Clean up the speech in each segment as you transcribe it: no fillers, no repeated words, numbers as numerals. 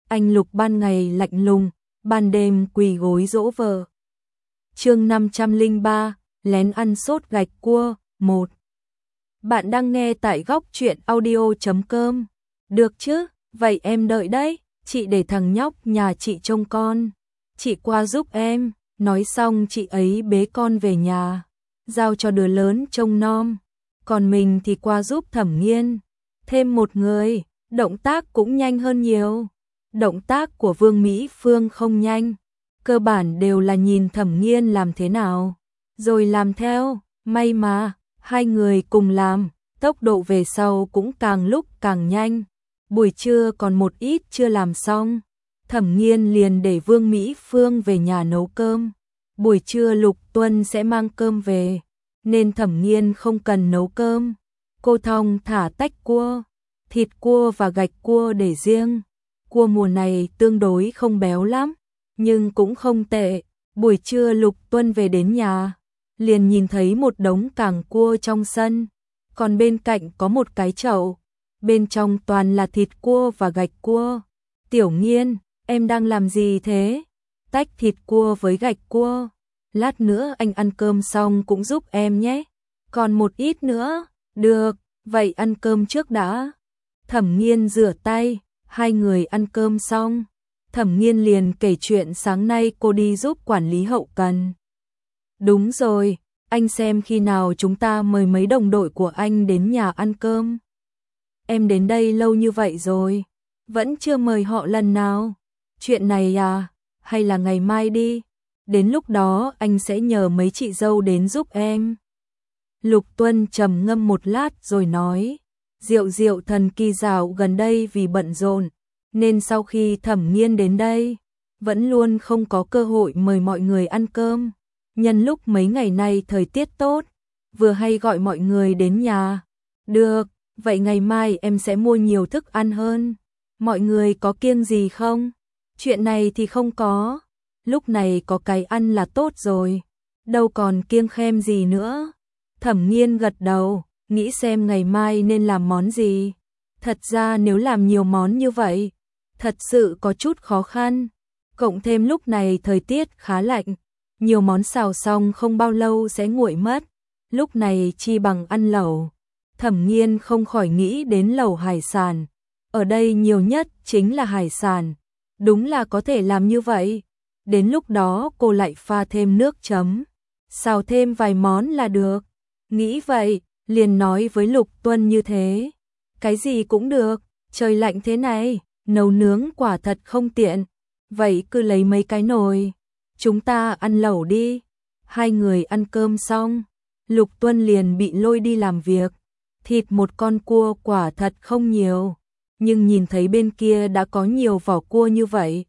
Anh Lục ban ngày lạnh lùng, ban đêm quỳ gối dỗ vợ. Chương 503, lén ăn sốt gạch cua 1. Bạn đang nghe tại góc truyện audio.com. Được chứ, vậy em đợi đấy, chị để thằng nhóc nhà chị trông con. Chị qua giúp em. Nói xong chị ấy bế con về nhà, giao cho đứa lớn trông nom, còn mình thì qua giúp Thẩm Nghiên. Thêm một người, động tác cũng nhanh hơn nhiều. Động tác của Vương Mỹ Phương không nhanh, cơ bản đều là nhìn Thẩm Nghiên làm thế nào, rồi làm theo. May mà, hai người cùng làm, tốc độ về sau cũng càng lúc càng nhanh. Buổi trưa còn một ít chưa làm xong, Thẩm Nghiên liền để Vương Mỹ Phương về nhà nấu cơm. Buổi trưa Lục Tuân sẽ mang cơm về, nên Thẩm Nghiên không cần nấu cơm. Cô thong thả tách cua, thịt cua và gạch cua để riêng. Cua mùa này tương đối không béo lắm, nhưng cũng không tệ. Buổi trưa Lục Tuân về đến nhà, liền nhìn thấy một đống cảng cua trong sân, còn bên cạnh có một cái chậu, bên trong toàn là thịt cua và gạch cua. Tiểu Nghiên, em đang làm gì thế? Tách thịt cua với gạch cua. Lát nữa anh ăn cơm xong cũng giúp em nhé. Còn một ít nữa. Được, vậy ăn cơm trước đã. Thẩm Nghiên rửa tay, hai người ăn cơm xong. Thẩm Nghiên liền kể chuyện sáng nay cô đi giúp quản lý hậu cần. Đúng rồi, anh xem khi nào chúng ta mời mấy đồng đội của anh đến nhà ăn cơm. Em đến đây lâu như vậy rồi, vẫn chưa mời họ lần nào. Chuyện này à, hay là ngày mai đi, đến lúc đó anh sẽ nhờ mấy chị dâu đến giúp em. Lục Tuân trầm ngâm một lát rồi nói, Diệu thần kỳ dạo gần đây vì bận rộn, nên sau khi Thẩm Nghiên đến đây, vẫn luôn không có cơ hội mời mọi người ăn cơm. Nhân lúc mấy ngày nay thời tiết tốt, vừa hay gọi mọi người đến nhà. Được, vậy ngày mai em sẽ mua nhiều thức ăn hơn. Mọi người có kiêng gì không? Chuyện này thì không có, lúc này có cái ăn là tốt rồi, đâu còn kiêng khem gì nữa. Thẩm Nghiên gật đầu, nghĩ xem ngày mai nên làm món gì. Thật ra nếu làm nhiều món như vậy, thật sự có chút khó khăn. Cộng thêm lúc này thời tiết khá lạnh, nhiều món xào xong không bao lâu sẽ nguội mất. Lúc này chi bằng ăn lẩu. Thẩm Nghiên không khỏi nghĩ đến lẩu hải sản. Ở đây nhiều nhất chính là hải sản. Đúng là có thể làm như vậy. Đến lúc đó cô lại pha thêm nước chấm, xào thêm vài món là được. Nghĩ vậy, liền nói với Lục Tuân như thế. Cái gì cũng được, trời lạnh thế này, nấu nướng quả thật không tiện. Vậy cứ lấy mấy cái nồi, chúng ta ăn lẩu đi. Hai người ăn cơm xong, Lục Tuân liền bị lôi đi làm việc. Thịt một con cua quả thật không nhiều, nhưng nhìn thấy bên kia đã có nhiều vỏ cua như vậy.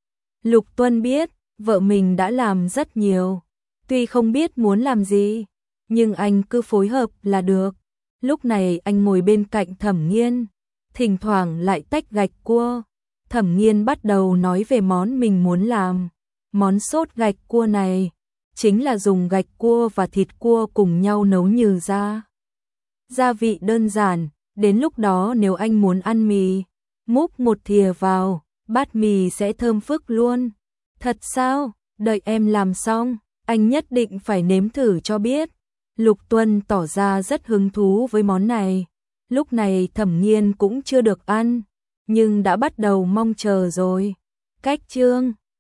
Lục Tuân biết, vợ mình đã làm rất nhiều. Tuy không biết muốn làm gì, nhưng anh cứ phối hợp là được. Lúc này anh ngồi bên cạnh Thẩm Nghiên, thỉnh thoảng lại tách gạch cua. Thẩm Nghiên bắt đầu nói về món mình muốn làm. Món sốt gạch cua này, chính là dùng gạch cua và thịt cua cùng nhau nấu nhừ ra. Gia vị đơn giản, đến lúc đó nếu anh muốn ăn mì, múc một thìa vào, bát mì sẽ thơm phức luôn. Thật sao? Đợi em làm xong, anh nhất định phải nếm thử cho biết. Lục Tuân tỏ ra rất hứng thú với món này. Lúc này Thẩm Nghiên cũng chưa được ăn, nhưng đã bắt đầu mong chờ rồi. Cách chương